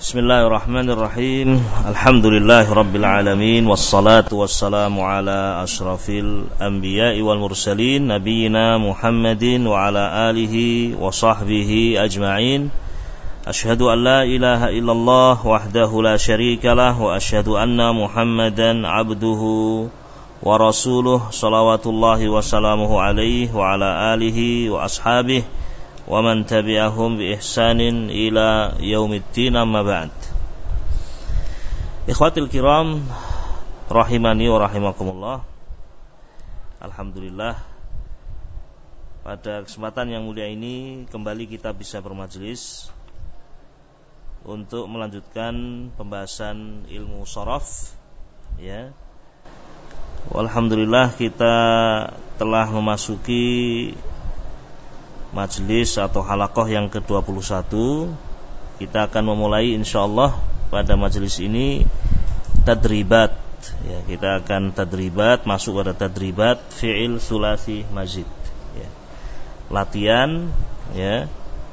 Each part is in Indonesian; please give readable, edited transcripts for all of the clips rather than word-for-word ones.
Bismillahirrahmanirrahim. Alhamdulillahirabbil alamin wassalatu wassalamu ala asyrafil anbiya'i wal mursalin nabiyina Muhammadin wa ala alihi wa sahbihi ajma'in. Asyhadu an la ilaha illallah wahdahu la syarikalah wa asyhadu anna Muhammadan abduhu wa rasuluh salawatullahi wa salamuhu alaihi wa ala alihi wa ashabihi wa man tabi'ahum bi ihsanin ila yaumiddin, amma ba'd. Ikhwatil kiram rahimani wa rahimakumullah. Alhamdulillah, pada kesempatan yang mulia ini kembali kita bisa bermajelis untuk melanjutkan pembahasan ilmu sharaf, ya. Alhamdulillah, kita telah memasuki majlis atau halaqah yang ke-21. Kita akan memulai insyaallah pada majlis ini tadribat, ya, kita akan tadribat, masuk pada tadribat fi'il sulasi mazid, ya. Latihan, ya,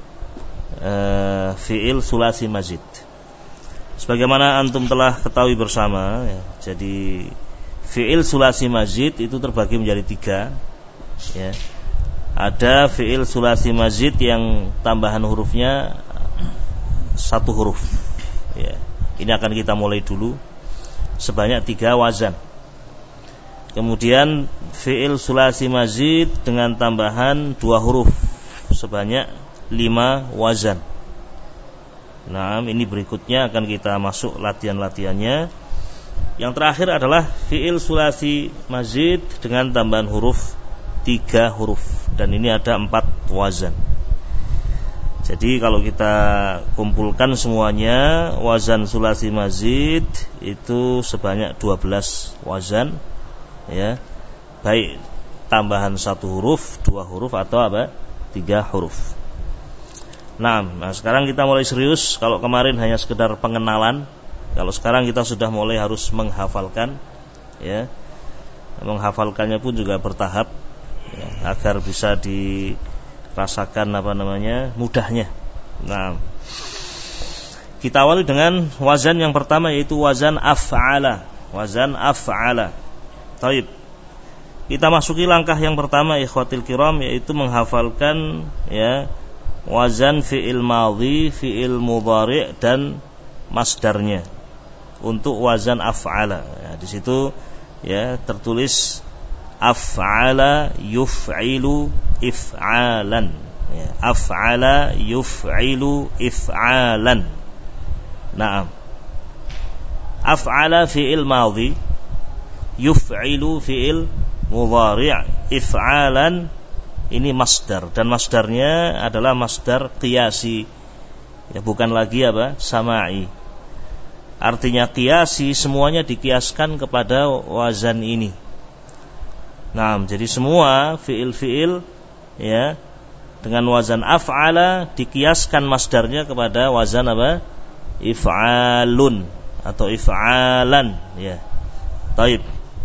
fi'il sulasi mazid. Sebagaimana antum telah ketahui bersama, ya, jadi fi'il sulasi mazid itu terbagi menjadi 3, ya. Ada fi'il sulasi mazid yang tambahan hurufnya 1 huruf, ya. Ini akan kita mulai dulu sebanyak 3 wazan. Kemudian fi'il sulasi mazid dengan tambahan 2 huruf sebanyak 5 wazan. Nah, ini berikutnya akan kita masuk latihan-latihannya. Yang terakhir adalah fi'il sulasi mazid dengan tambahan huruf 3 huruf, dan ini ada 4 wazan. Jadi kalau kita kumpulkan semuanya, wazan sulasi mazid itu sebanyak 12 wazan, ya. Baik tambahan 1 huruf, 2 huruf, atau 3 huruf. Nah, sekarang kita mulai serius. Kalau kemarin hanya sekedar pengenalan, kalau sekarang kita sudah mulai harus menghafalkan, ya. Menghafalkannya pun juga bertahap, ya, agar bisa dirasakan mudahnya. Nah, kita awali dengan wazan yang pertama, yaitu wazan af'ala. Wazan af'ala. Taib. Kita masuki langkah yang pertama, ikhwatil kiram, yaitu menghafalkan, ya, wazan fi'il madhi, fi'il mudhari' dan masdarnya untuk wazan af'ala. Ya, di situ, ya, tertulis af'ala yuf'ilu if'alan, ya, af'ala yuf'ilu if'alan. Naam. Af'ala fi'il madhi, yuf'ilu fi'il mudhari', if'alan ini masdar, dan masdarnya adalah masdar qiyasi, ya, bukan lagi sama'i. Artinya qiyasi, semuanya dikiaskan kepada wazan ini. Nah, jadi semua fi'il-fi'il, ya, dengan wazan af'ala dikiaskan masdarnya kepada wazan if'alun atau if'alan, ya. Taib.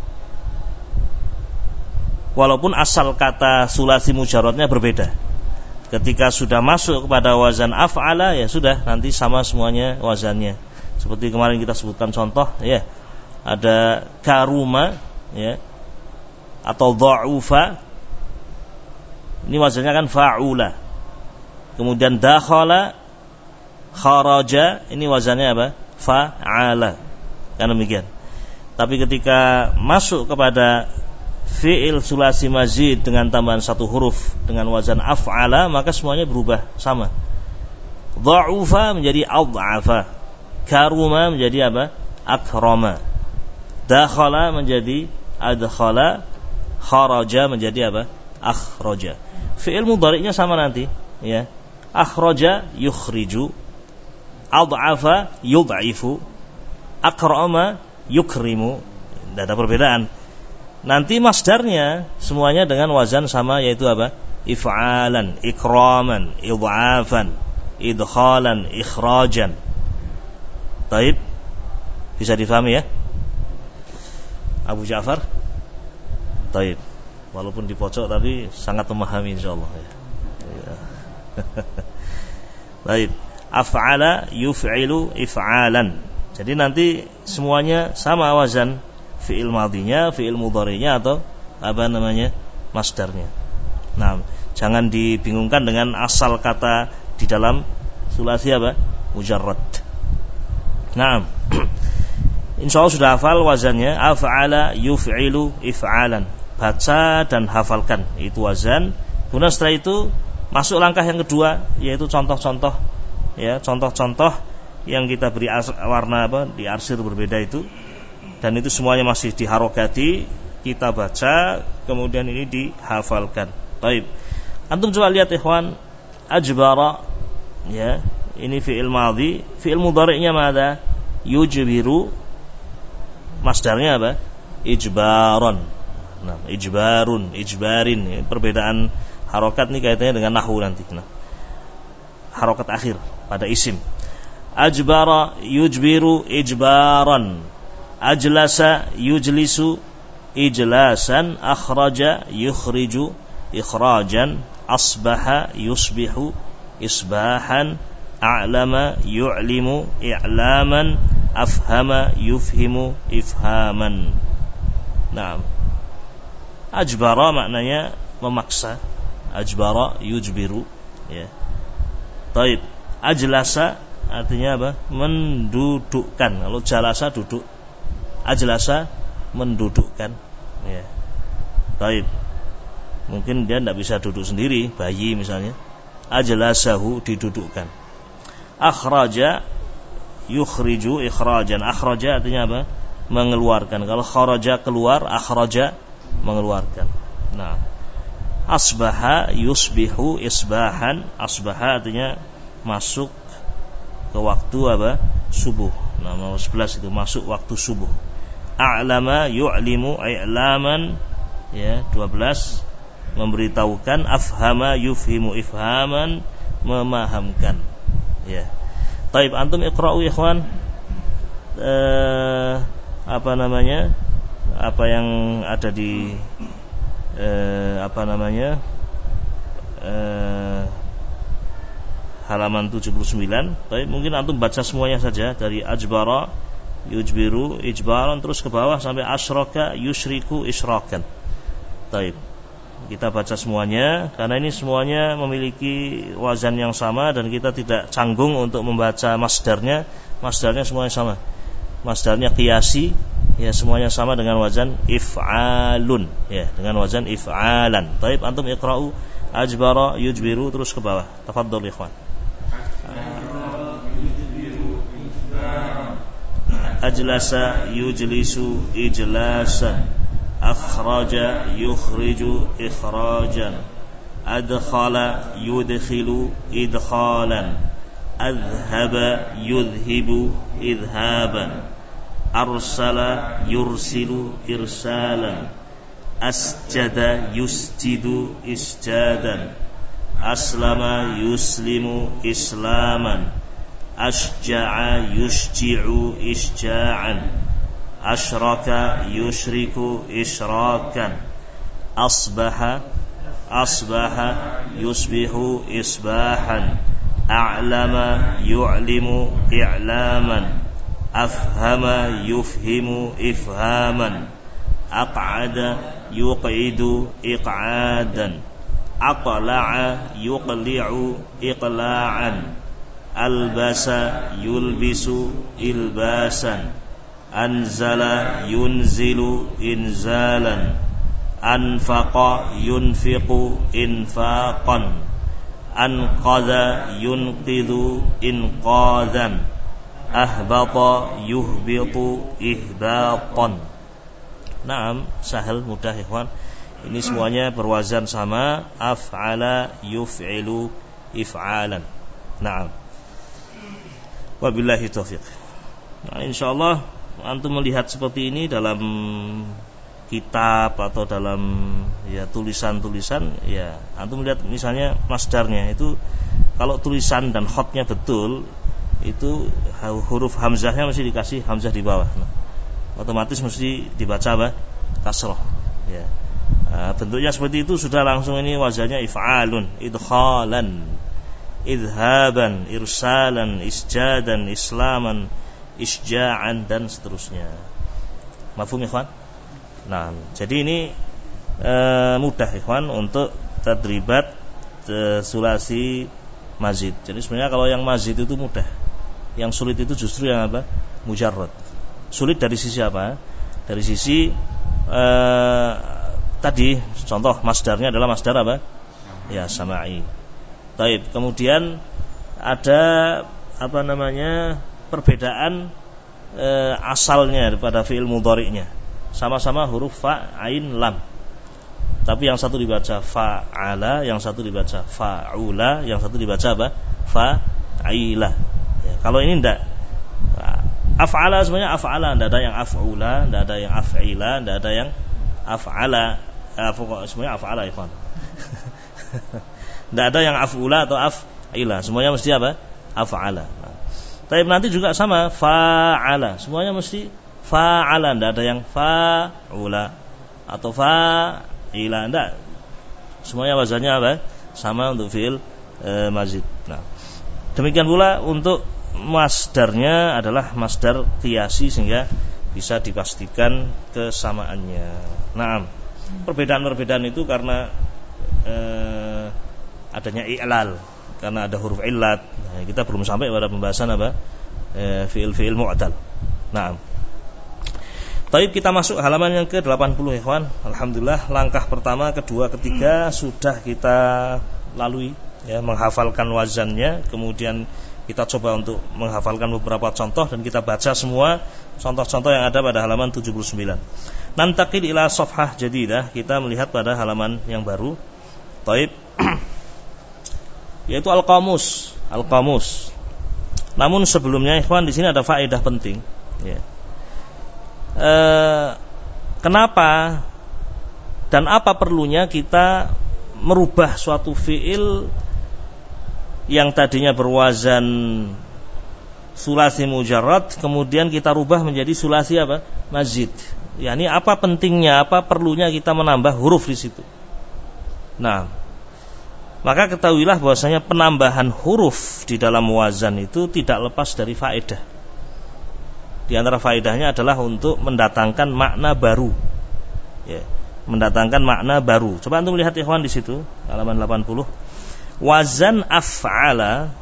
Walaupun asal kata sulasi mujarradnya berbeda. Ketika sudah masuk kepada wazan af'ala, ya sudah, nanti sama semuanya wazannya. Seperti kemarin kita sebutkan contoh, ya. Ada karuma, ya, atau dha'ufa, ini wazannya kan fa'ula. Kemudian dakhala, kharaja, ini wazannya fa'ala. Kan demikian. Tapi ketika masuk kepada fi'il sulasi mazid dengan tambahan 1 huruf dengan wazan af'ala, maka semuanya berubah sama. Dha'ufa menjadi ad'afa, karuma menjadi akrama, dakhala menjadi adkhala, kharaja menjadi akhraja. Fi'il mudhari'nya sama nanti, ya. Akhraja yukhriju, ad'afa yud'ifu, akrama yukrimu. Tidak ada perbedaan. Nanti masdarnya semuanya dengan wazan sama, yaitu if'alan, ikraman, id'afan, idkhalan, ikhrajan. Taib. Bisa difahami, ya, Abu Ja'far? Taib. Walaupun di pojok tapi sangat memahami insyaallah, ya. Baik. af'ala yuf'ilu if'alan. Jadi nanti semuanya sama wazan, fi'il madhinya, fi'il mudhari'nya atau masdarnya. Nah, jangan dibingungkan dengan asal kata di dalam sulasi mujarrad. Nah, insyaallah sudah hafal wazannya, af'ala yuf'ilu if'alan. Baca dan hafalkan itu wazan. Kemudian setelah itu masuk langkah yang kedua, yaitu contoh-contoh, ya, contoh-contoh yang kita beri warna di arsir berbeda itu, dan itu semuanya masih diharokati, kita baca, kemudian ini dihafalkan. Baik, antum coba lihat ikhwan, ajbara, ya, ini fi'il madhi, fi'il mudhari'nya mana? Yujbiru, masdarnya apa? Ijbaron. Nah, ijbarun, ijbarin, ya, perbedaan harokat ini kaitannya dengan nahwu nanti. Nah, harokat akhir pada isim. Ajbara yujbiru ijbaran, ajlasa yujlisu ijlasan, akhraja yukhriju ikhrajan, asbaha yusbihu isbahan, a'lama yu'limu i'laman, afhama yufhimu ifhaman. Nah, ajbara maknanya memaksa, ajbara yujbiru, ya. Taib, ajlasa artinya apa? Mendudukkan. Kalau jalasa duduk, ajlasa mendudukkan, ya. Taib, mungkin dia tidak bisa duduk sendiri, bayi misalnya, ajlasahu didudukkan. Akhraja yukhriju ikhrajan, akhraja artinya apa? Mengeluarkan. Kalau kharaja keluar, akhraja mengeluarkan. Nah, asbaha yusbihu isbahan, asbaha artinya masuk ke waktu subuh. Nah, nomor 11 itu masuk waktu subuh. A'lama yu'limu i'laman, ya, 12 memberitahukan, afhama yufhimu ifhaman, memahamkan, ya. Taib, antum iqra'u ikhwan, apa yang ada di halaman 79. Baik, mungkin antum baca semuanya saja dari ajbara yujbiru ijbaran terus ke bawah sampai asyraka yusyriku isyrakan. Baik, kita baca semuanya karena ini semuanya memiliki wazan yang sama dan kita tidak canggung untuk membaca masdarnya. Masdarnya semuanya sama. Masdarnya qiyasi, ya, semuanya sama dengan wazan if'alun, ya, dengan wazan if'alan. Baik, antum iqra'u ajbara yujbiru terus ke bawah. Tafadhol ikhwan. Ajlasa yujlisu ijlasan, akhraja yukhriju ikhrajan, adkhala yudkhilu idkhalan, adhaba yudhibu idhaban, arsala yursilu irsalan, asjada yusjidu isjadan, aslama yuslimu islaman, asja'a yusji'u isja'an, asyraka yusyriku isyrakan, asbaha yusbihu isbahan, a'lama yu'limu i'laman, afhama yufhimu ifhaman, aq'ada yuq'idu iq'adan, aqla'a yuqli'u iqla'an, albasa yulbisu ilbasan, anzala yunzilu inzalan, anfaqa yunfiqu infaqan, anqadha yunqidhu inqadhan, ahbata yuhbitu ihbatan. Naam, sahal, mudah ikhwan. Ini semuanya berwazan sama, af'ala yuf'ilu if'alan. Naam. Wabillahi taufiq. Nah, insyaallah antum melihat seperti ini dalam kitab atau dalam, ya, tulisan-tulisan, ya, antum melihat misalnya masdarnya itu kalau tulisan dan khotnya betul, itu huruf hamzahnya mesti dikasih hamzah di bawah. Nah, otomatis mesti dibaca kasrah, ya. Nah, bentuknya seperti itu sudah langsung ini wazannya if'alun, idkhalan. idhaban, irsalan, isjadan, islaman, isja'an, dan seterusnya. Mafhum ikhwan? Nah, jadi ini mudah ikhwan untuk tadribat sulasi mazid. Jadi sebenarnya kalau yang mazid itu mudah. Yang sulit itu justru yang apa? Mujarrad. Sulit dari sisi apa? Dari sisi tadi contoh masdarnya adalah masdar apa? Ya, sama'i. Baik, kemudian ada perbedaan asalnya pada fi'il mudhari'nya. Sama-sama huruf fa, ain, lam. Tapi yang satu dibaca fa'ala, yang satu dibaca fa'ula, yang satu dibaca apa? Fa'ila. Ya, kalau ini enggak. Af'ala semuanya af'ala, enggak ada yang af'ula, enggak ada yang af'ila, enggak ada yang af'ala. Semuanya af'ala ya, Pak. Enggak ada yang af'ula atau af'ila. Semuanya mesti apa? Af'ala. Nah, tapi nanti juga sama fa'ala. Semuanya mesti fa'ala, enggak ada yang fa'ula atau fa'ila, enggak. Semuanya wazannya apa? Sama untuk fi'il mazid. Nah, demikian pula untuk masdarnya adalah masdar qiyasi sehingga bisa dipastikan kesamaannya. Nah, perbedaan-perbedaan itu karena adanya i'lal, karena ada huruf illat. Nah, kita belum sampai pada pembahasan apa? Fi'il mu'tal. Nah, baik, kita masuk halaman yang ke-80 ikhwan. Alhamdulillah, langkah pertama, kedua, ketiga sudah kita lalui ya, menghafalkan wazannya. Kemudian kita coba untuk menghafalkan beberapa contoh dan kita baca semua contoh-contoh yang ada pada halaman 79. Nantaqil ila safhah jadidah, kita melihat pada halaman yang baru. Baik. Yaitu al-qamus. Al-qamus. Namun sebelumnya ikhwan, di sini ada faedah penting ya. Kenapa dan apa perlunya kita merubah suatu fi'il yang tadinya berwazan sulasi mujarrad, kemudian kita rubah menjadi sulasi apa? Mazid. Yani apa pentingnya, apa perlunya kita menambah huruf di situ? Nah, maka ketahuilah bahwasanya penambahan huruf di dalam wazan itu tidak lepas dari faedah. Di antara faedahnya adalah untuk mendatangkan makna baru. Ya, mendatangkan makna baru. Coba antum lihat ikhwan di situ, halaman 80. Wazan af'ala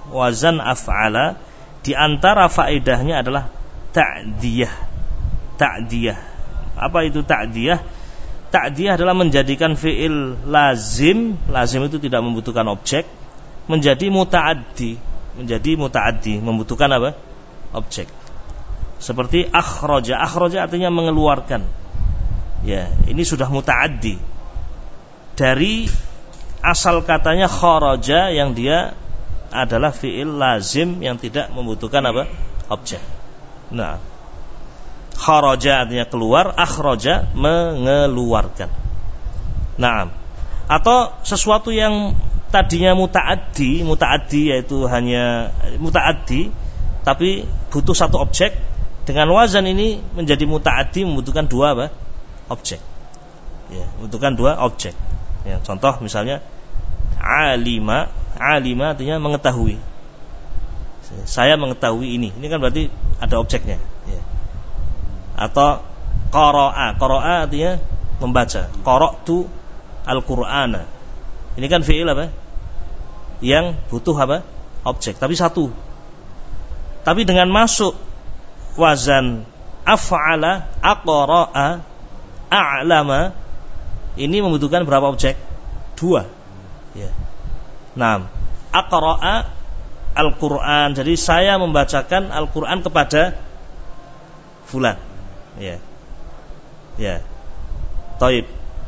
di antara faedahnya adalah ta'diyah. Ta'diyah. Apa itu ta'diyah? Ta'diyah adalah menjadikan fi'il lazim itu tidak membutuhkan objek, menjadi muta'addi, membutuhkan apa? Objek. Seperti akhraja artinya mengeluarkan. Ya, ini sudah muta'addi. Dari asal katanya kharaja yang dia adalah fi'il lazim yang tidak membutuhkan apa? Objek. Nah, kharaja artinya keluar, akhraja mengeluarkan. Nah, atau sesuatu yang tadinya muta'addi yaitu hanya muta'addi tapi butuh satu objek, dengan wazan ini menjadi muta'addi membutuhkan dua apa? Objek. Ya, membutuhkan dua objek. Ya, contoh misalnya alima artinya mengetahui. Saya mengetahui ini kan berarti ada objeknya. Ya. Atau qara'a artinya membaca. Qara'tu al-Qur'ana. Ini kan fi'il apa? Yang butuh apa? Objek, tapi satu. Tapi dengan masuk wazan af'ala, aqra'a, a'lama, ini membutuhkan berapa objek? Dua. Ya. Nah, aqra'a Al-Qur'an. Jadi saya membacakan Al-Qur'an kepada fulan. Ya. Ya. Taib.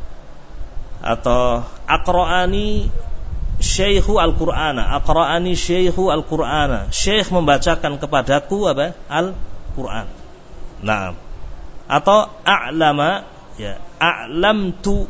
Atau aqra'ani syekhu Al-Qur'ana. Aqra'ani syekhu Al-Qur'ana. Syekh membacakan kepadaku apa? Al-Qur'an. Nah. Atau a'lama, ya, a'lamtu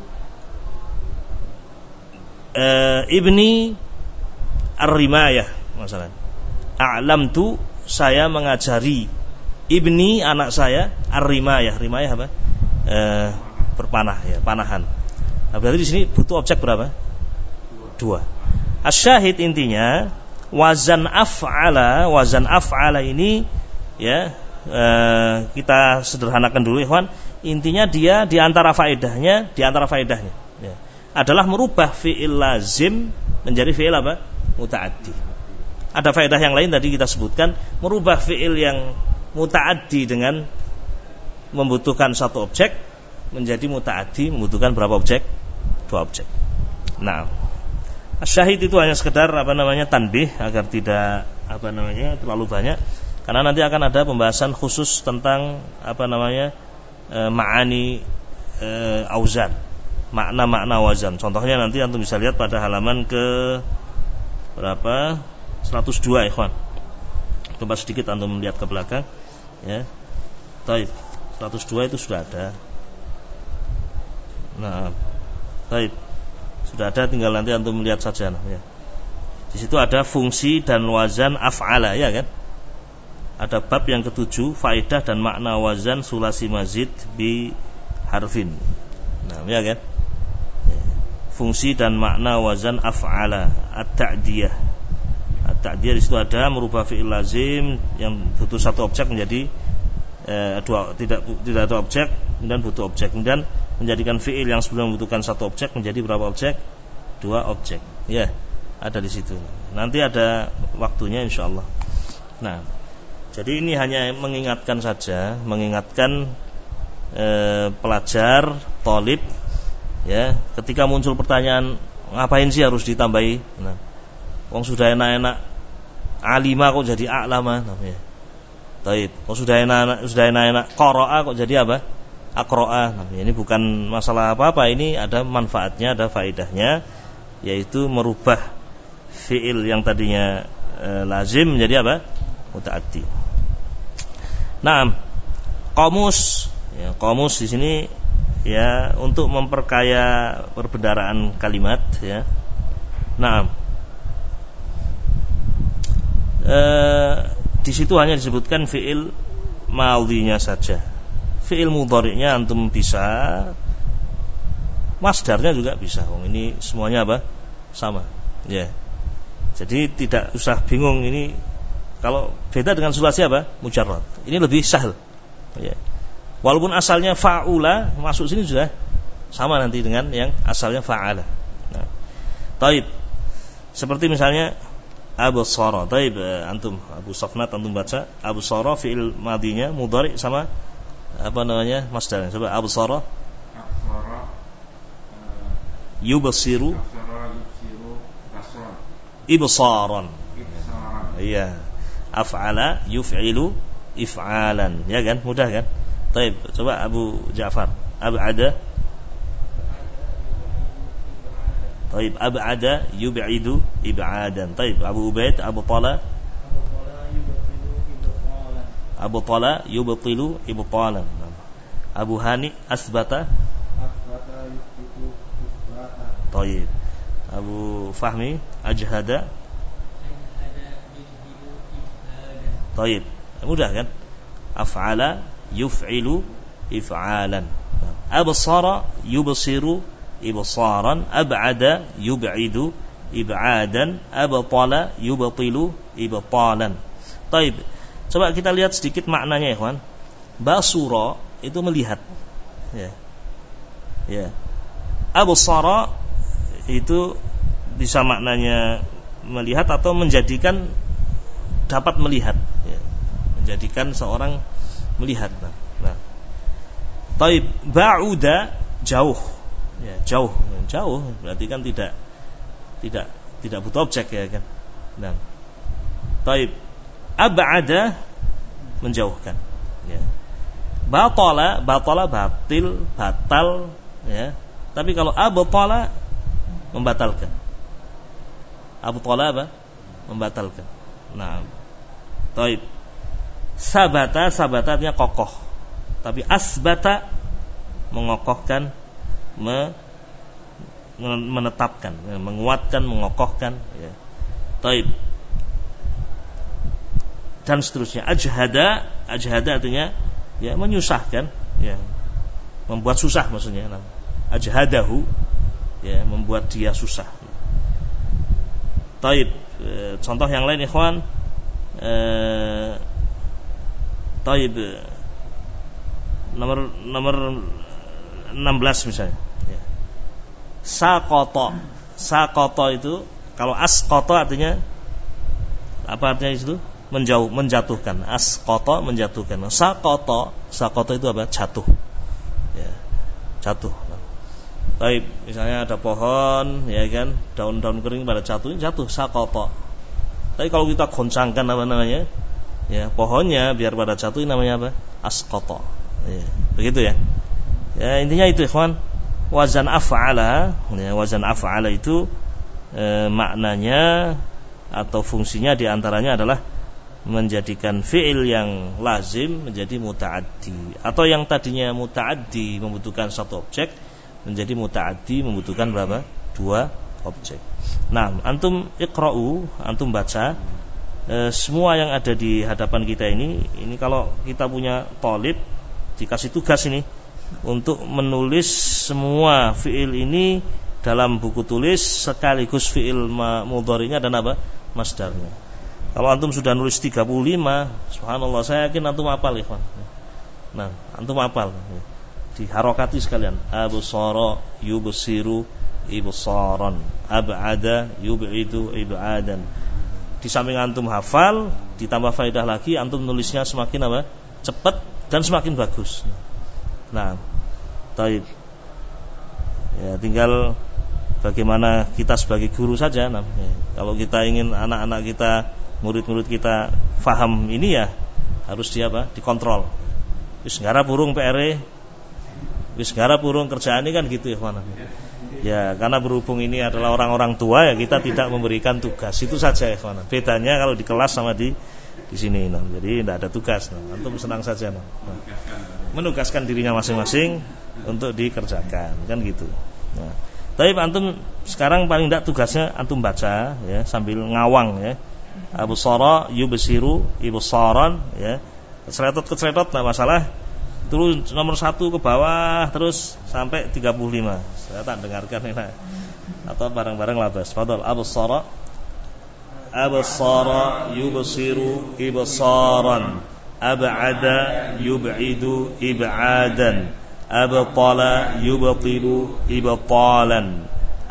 ibni ar-rimayah, masalah. A'lamtu, saya mengajari ibni, anak saya, ar-rimayah. Rimayah apa? Berpanah, ya, panahan. Nah, berarti di sini butuh objek berapa? Dua. Asyahid intinya wazan af'ala ini ya, kita sederhanakan dulu ikhwan. Intinya dia di antara faedahnya ya, adalah merubah fi'il lazim menjadi fi'il apa? Muta'addi. Ada faedah yang lain tadi kita sebutkan, merubah fi'il yang muta'addi dengan membutuhkan satu objek menjadi muta'addi membutuhkan berapa objek? 2 objek. Nah, syahid itu hanya sekedar tanbih agar tidak terlalu banyak, karena nanti akan ada pembahasan khusus tentang ma'ani auzan, makna wazan. Contohnya nanti antum bisa lihat pada halaman ke berapa? 102 ikhwan. Coba sedikit antum melihat ke belakang ya. Baik, 102 itu sudah ada. Nah, baik, sudah ada, tinggal nanti antum melihat saja ya. Di situ ada fungsi dan wazan af'ala ya kan. Ada bab yang ke-7, faedah dan makna wazan sulasi mazid bi harfin. Nah, ya kan. Fungsi dan makna wazan af'ala, at-ta'diyah. At-ta'diyah di situ ada merubah fi'il lazim yang butuh satu objek menjadi tidak ada objek, kemudian butuh objek, kemudian menjadikan fi'il yang sebelum membutuhkan satu objek menjadi berapa objek? 2 objek. Ya, ada di situ. Nanti ada waktunya insyaallah. Nah, jadi ini hanya mengingatkan saja, pelajar, thalib ya, ketika muncul pertanyaan ngapain sih harus ditambahi? Nah, wong sudah enak-enak alima kok jadi a'lama namanya. Taib. Kok sudah enak-enak qara'a kok jadi apa? Aqra'a. Namanya. Ini bukan masalah apa-apa, ini ada manfaatnya, ada faedahnya, yaitu merubah fi'il yang tadinya lazim menjadi apa? Muta'addi. Naam. Qamus ya, qamus di sini ya untuk memperkaya perbendaharaan kalimat ya. Naam. Di situ hanya disebutkan fi'il madhinya saja. Fi'il mudhari'nya antum bisa, masdarnya juga bisa. Ini semuanya apa? Sama. Ya. Jadi tidak usah bingung ini kalau beda dengan sulasi apa? Mujarrad. Ini lebih sahal. Ya. Walaupun asalnya fa'ula, masuk sini sudah sama nanti dengan yang asalnya fa'ala. Nah. Taib. Seperti misalnya absara. Taib, antum Abu Safnat antum baca absara fi'il madhinya mudhari sama masdarnya. Coba absara yubsiru ibsaran. Iya. Af'ala yuf'ilu if'alan. Ya kan? Mudah kan? Taib, coba Abu Ja'far ab'ada. Taib, ab'ada yub'idu ib'adan. Taib, Abu Ubaid Abu Tala yubtilu ibtalan. Abu Hani asbata yubtilu isbatan. Taib, Abu Fahmi ajhada. Taib, mudah kan? Af'ala yuf'ilu if'alan. Absara yubsiru ibsaran. Ab'ada yub'idu ib'adan. Abtala yubtilu ibtalan. Taib, coba kita lihat sedikit maknanya ya kawan. Basura itu melihat ya. Ya. Absara itu bisa maknanya melihat atau menjadikan dapat melihat ya. Menjadikan seorang melihat. Nah. Taib, ba'uda jauh. Ya, jauh berarti kan tidak butuh objek ya kan. Nah. Taib, ab'ada menjauhkan ya. Batala batal ya. Tapi kalau abtala membatalkan. Abtala apa? Membatalkan. Nah. Taib, sabata artinya kokoh. Tapi asbata mengokohkan, menetapkan, menguatkan, mengokohkan ya. Taib. Dan seterusnya. Ajhada artinya ya menyusahkan ya. Membuat susah maksudnya. Ajhadahu ya, membuat dia susah. Taib, Contoh yang lain ikhwan. Taib nomor 16 misalnya. Ya. Saqata itu kalau asqata artinya apa artinya itu? Menjatuhkan. Asqata menjatuhkan. Saqata itu apa? Jatuh. Ya, jatuh. Baik, misalnya ada pohon, ya kan, daun-daun kering pada jatuh saqata. Tapi kalau kita goncangkan apa namanya? Ya, pohonnya biar pada jatuh namanya apa? Asqata. Ya, begitu ya. Ya, intinya itu ikhwan. Wazan af'ala, ya, wazan af'ala itu maknanya atau fungsinya diantaranya adalah menjadikan fi'il yang lazim menjadi muta'addi, atau yang tadinya muta'addi membutuhkan satu objek menjadi muta'addi membutuhkan berapa? 2 objek. Nah, antum iqra'u, antum baca semua yang ada di hadapan kita ini kalau kita punya thalib dikasih tugas ini untuk menulis semua fi'il ini dalam buku tulis sekaligus fi'il mudhari'nya dan apa? Masdarnya. Kalau antum sudah nulis 35, subhanallah, saya yakin antum hafal ikhwan. Nah, antum hafal. Diharokati sekalian. Absara yubsiru ibsaran, ab'ada yub'idu ib'adan. Di samping antum hafal, ditambah faedah lagi, antum nulisnya semakin apa? Cepat dan semakin bagus. Nah, taib. Ya, tinggal bagaimana kita sebagai guru saja. Nah, ya, kalau kita ingin anak-anak kita, murid-murid kita faham ini, ya harus dikontrol. Wis nggarap burung PR, wis nggarap burung kerjaan ini kan gitu ya, mana? Ya, karena berhubung ini adalah orang-orang tua, ya kita tidak memberikan tugas. Itu saja ya, mana? Bedanya kalau di kelas sama di sini. Nah, jadi tidak ada tugas. Nah, antum senang saja. Nah, menugaskan dirinya masing-masing untuk dikerjakan, kan gitu. Nah, tapi antum sekarang paling tidak tugasnya antum baca, ya, sambil ngawang, ya. Absara yubsiru ibsaran, ya. Keceletot enggak masalah. Terus nomor 1 ke bawah terus sampai 35. Saya tak dengarkan ini. Atau bareng-bareng labas. Fadhal absara yubsiru ibsaran, ab'ada yub'idu ib'adan, abtala yubtilu ibtalan,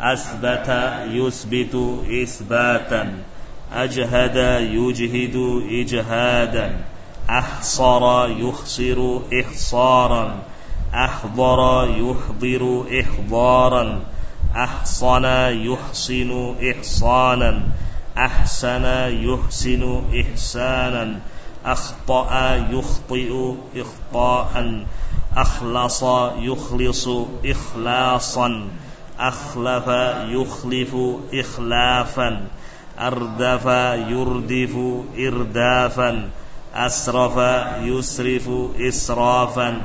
asbata yusbitu isbatan, ajhada yujhidu ijhadan, ahsara yukhsiru ihsaran, ahdara yuhdiru ihdaran, ahsana yuhsinu ihsanan, ahsana yuhsinu ihsanan, akhta'a yukhti'u ikhta'an, akhlasa yukhlisu ikhlasan, akhlafa yukhlifu ikhlafan, ardafa yurdifu irdafan, asrafa yusrifu israfan,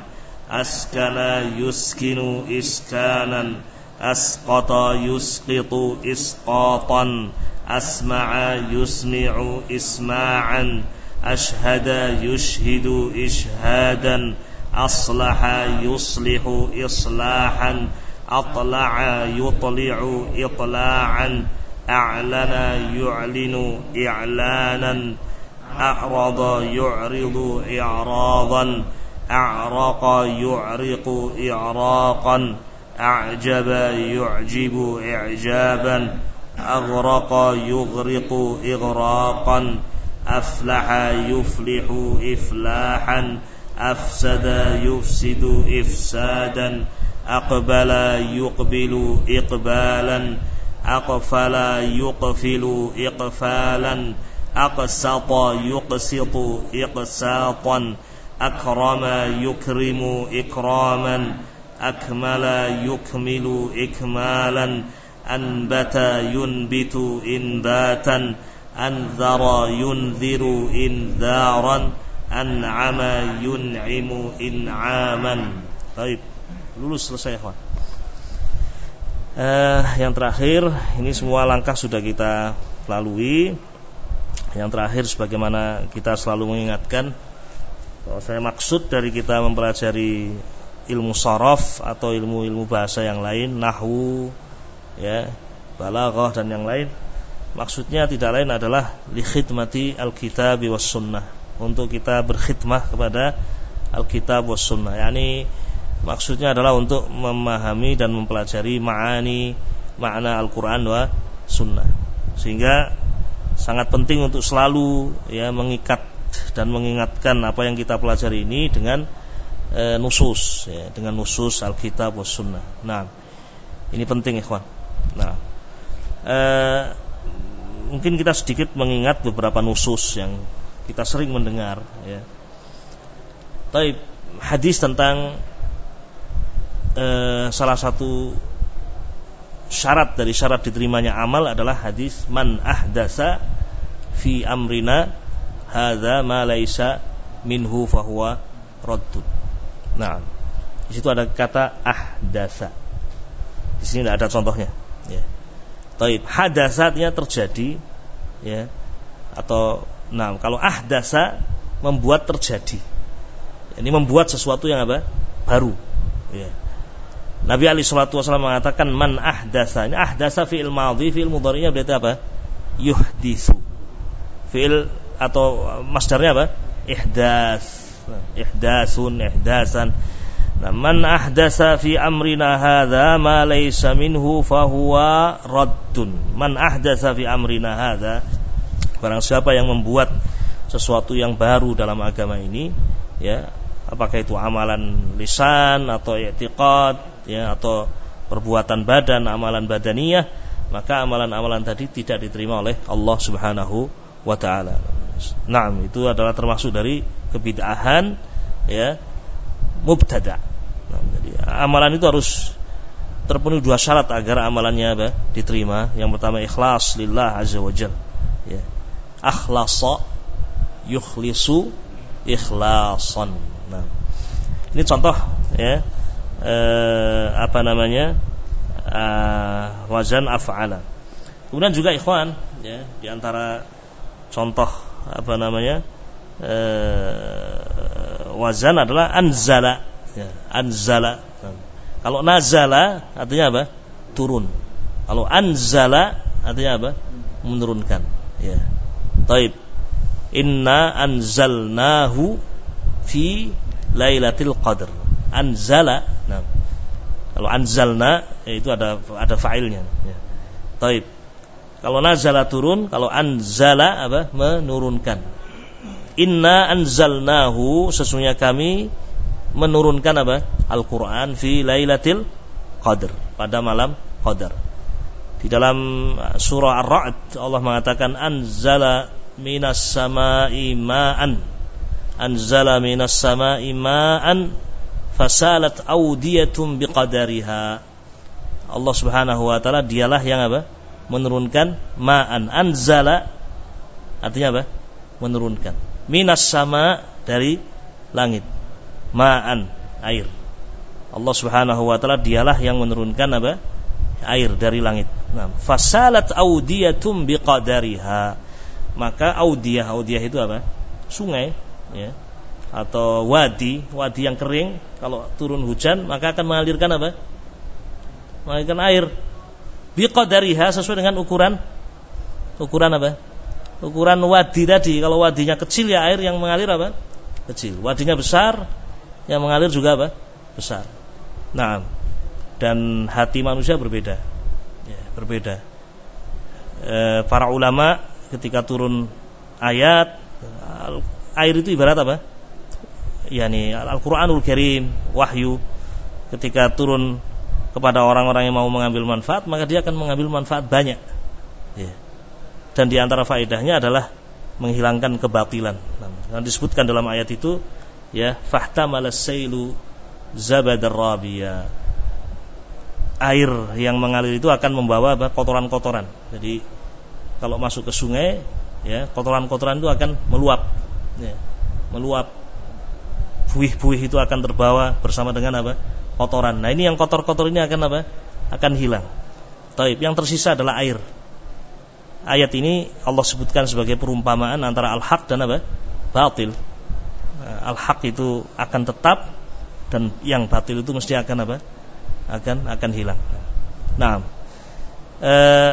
askana yuskinu iskanan, asqata yusqitu isqatan, asma'a yusmi'u isma'an, ashhada yushhidu ishhadan, aslaha yuslihu islahan, atla'a yutli'u itla'an, a'lana yu'linu i'lanan, a'rada yu'ridu i'radan, a'raqa yu'riqu i'raqan, a'jaba yu'jibu i'jaban, aghraqa yughriqu ighraqan, aflaha yuflihu iflahan, afsada yufsidu ifsadan, aqbala yuqbilu iqbalan, aqfala yuqfilu iqfalan, aqsata yuqsitu iqsatan, akrama yukrimu ikraman, akmala yukmilu ikmalan, anbata yunbitu inbatan, anzara yunziru inzaran, an'ama yun'imu in'aman. Baik, lulus selesai, kawan. Yang terakhir, ini semua langkah sudah kita lalui. Yang terakhir, sebagaimana kita selalu mengingatkan bahwa saya maksud dari kita mempelajari ilmu sharaf atau ilmu-ilmu bahasa yang lain, nahwu, ya, balaghah dan yang lain, maksudnya tidak lain adalah li khidmati al-kitab was sunnah, untuk kita berkhidmah kepada al-kitab was sunnah. Yani maksudnya adalah untuk memahami dan mempelajari makna Al-Quran wa sunnah, sehingga sangat penting untuk selalu mengikat dan mengingatkan apa yang kita pelajari ini dengan nusus, dengan nusus Alkitab was sunnah. Nah, ini penting ikhwan. Nah, mungkin kita sedikit mengingat beberapa nusus yang kita sering mendengar. Taib, hadis tentang salah satu syarat dari syarat diterimanya amal adalah hadis man ahdasa fi amrina hadza ma laisa minhu fahuwa raddun. Nah, di situ ada kata ahdasa. Di sini tidak ada contohnya. Taib, hadasa artinya terjadi, atau kalau ahdasa membuat terjadi. Ini membuat sesuatu yang baru. Nabi alaihi salatu wasallam mengatakan man ahdasa. Ini ahdasa fi'il madhi, fi'il mudhari'nya berarti apa? Yuhditsu. Fi'il atau masdarnya ihdas. Ihdasun, ihdasan. Nah, man ahdasa fi amrina hadza ma laysa minhu fahuwa raddun. Man ahdasa fi amrina hadza, barang siapa yang membuat sesuatu yang baru dalam agama ini, apakah itu amalan lisan atau i'tiqad, atau perbuatan badan, amalan badaniyah, maka amalan-amalan tadi tidak diterima oleh Allah Subhanahu wa taala. Nah, itu adalah termasuk dari kebid'ahan, mubtada'. Nah, jadi amalan itu harus terpenuhi dua syarat agar amalannya diterima. Yang pertama ikhlas lillah azza wajalla. Akhlasa yukhlisu ikhlasan. Nah, ini contoh wazan af'ala. Kemudian juga ikhwan, di antara contoh wazan adalah anzala. Anzala. Kalau nazala artinya turun. Kalau anzala artinya menurunkan. Taib. Inna anzalnahu fi lailatul qadr. Anzala. Nah, kalau anzalna itu ada fa'ilnya. Taib. Kalau nazala turun, kalau anzala menurunkan. Inna anzalnahu, sesungguhnya kami menurunkan Al-Qur'an fi lailatul qadr, pada malam qadar. Di dalam surah Ar-Ra'd Allah mengatakan anzala minas sama'i ma'an. Anzala minas sama'i ma'an fasalat awdiyatun biqadariha. Allah Subhanahu wa taala dialah yang menurunkan ma'an. Anzala artinya menurunkan. Minas sama, dari langit. Ma'an, air. Allah Subhanahu wa taala dialah yang menurunkan air dari langit. Nah, fasalat awdiyatun biqadariha. Maka audiyah itu sungai, atau wadi yang kering. Kalau turun hujan maka akan mengalirkan mengalirkan air biqadariha, sesuai dengan ukuran ukuran wadi tadi. Kalau wadinya kecil, air yang mengalir kecil. Wadinya besar, yang mengalir juga besar. Nah, dan hati manusia berbeda. Para ulama ketika turun ayat, air itu ibarat Al-Quranul Karim, wahyu. Ketika turun kepada orang-orang yang mau mengambil manfaat, maka dia akan mengambil manfaat banyak. Dan di antara faedahnya adalah menghilangkan kebatilan. Nah, disebutkan dalam ayat itu, fahtamalas sailu zabadar rabiya. Air yang mengalir itu akan membawa kotoran-kotoran. Jadi kalau masuk ke sungai, kotoran-kotoran itu akan meluap. Meluap. Buih-buih itu akan terbawa bersama dengan kotoran. Nah, ini yang kotor-kotor ini akan hilang. Taib, yang tersisa adalah air. Ayat ini Allah sebutkan sebagai perumpamaan antara al-haq dan batil. Al-haq itu akan tetap, dan yang batil itu mesti akan hilang. Nah,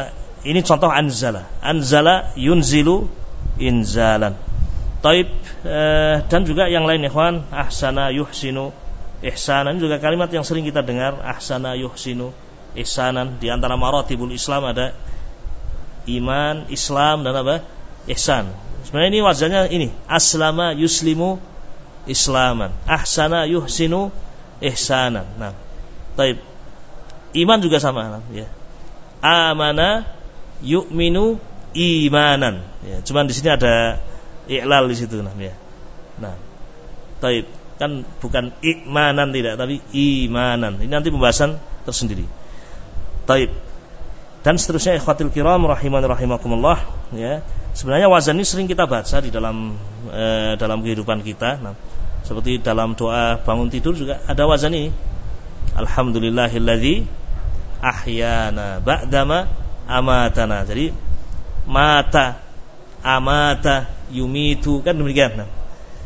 Ini contoh anzala. Anzala yunzilu inzalan. Taib, dan juga yang lain ikhwan, ahsana yuhsinu ihsanan, juga kalimat yang sering kita dengar, ahsana yuhsinu ihsanan. Di antara maratibul Islam ada iman, Islam, dan apa? Ihsan. Sebenarnya ini wazannya ini, aslama yuslimu islaman, ahsana yuhsinu ihsanan. Nah, taib. Iman juga sama, ya. Amana yu'minu imanan. Ya, cuman di sini ada i'lal di situ, ya. Nah, taib. Kan bukan imanan tidak, tapi imanan. Ini nanti pembahasan tersendiri. Taib. Dan seterusnya ikhwatul kiram rahimani rahimakumullah, ya. Sebenarnya wazan ini sering kita baca di dalam kehidupan kita. Nah, seperti dalam doa bangun tidur juga ada wazan ini. Alhamdulillahilladzi ahyana ba'dama amatana. Jadi mata, amata, yumitu, kan demikian. Nah,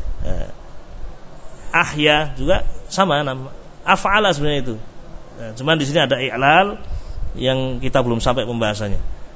ahya juga sama nama af'ala sebenarnya itu. Nah, cuman di sini ada i'lal yang kita belum sampai pembahasannya.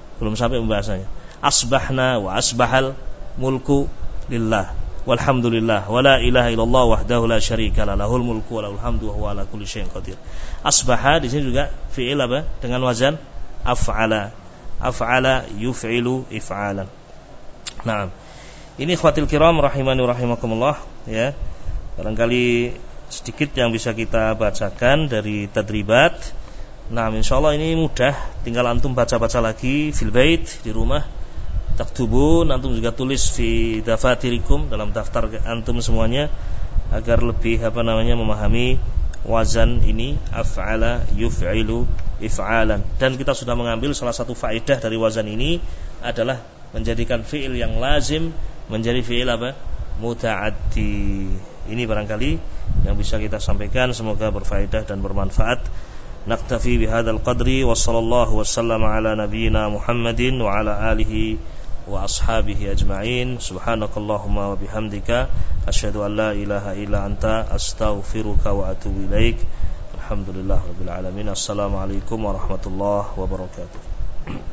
Asbahna wa asbahal mulku lillah walhamdulillah wala ilaha illallah wahdahu la syarika lah, lahul mulku wa lahul hamdu wa huwa ala kulli syai'in qadir. Asbaha di sini juga fi'il apa? Dengan wazan af'ala. Af'ala yuf'ilu if'alan. Nah, ini ikhwatil kiram rahimani rahimakumullah, ya. Barangkali sedikit yang bisa kita bacakan dari tadribat. Nah, insyaallah ini mudah, tinggal antum baca-baca lagi fil bait di rumah. Taktubun, antum juga tulis fi dafatirikum, dalam daftar antum semuanya, agar lebih memahami wazan ini, af'ala yuf'ilu if'alan. Dan kita sudah mengambil salah satu faedah dari wazan ini adalah menjadikan fi'il yang lazim menjadi fi'il apa? Muta'addi. Ini barangkali yang bisa kita sampaikan, semoga berfaedah dan bermanfaat. Naktafi bihadzal qadri wa sallallahu wasallama ala nabiyyina Muhammadin wa ala alihi wa ashabihi ajma'in. Subhanakallahumma wa bihamdika asyhadu an la ilaha illa anta astaghfiruka wa atubu ilaik. Alhamdulillahirabbil alamin. Assalamualaikum warahmatullahi wabarakatuh.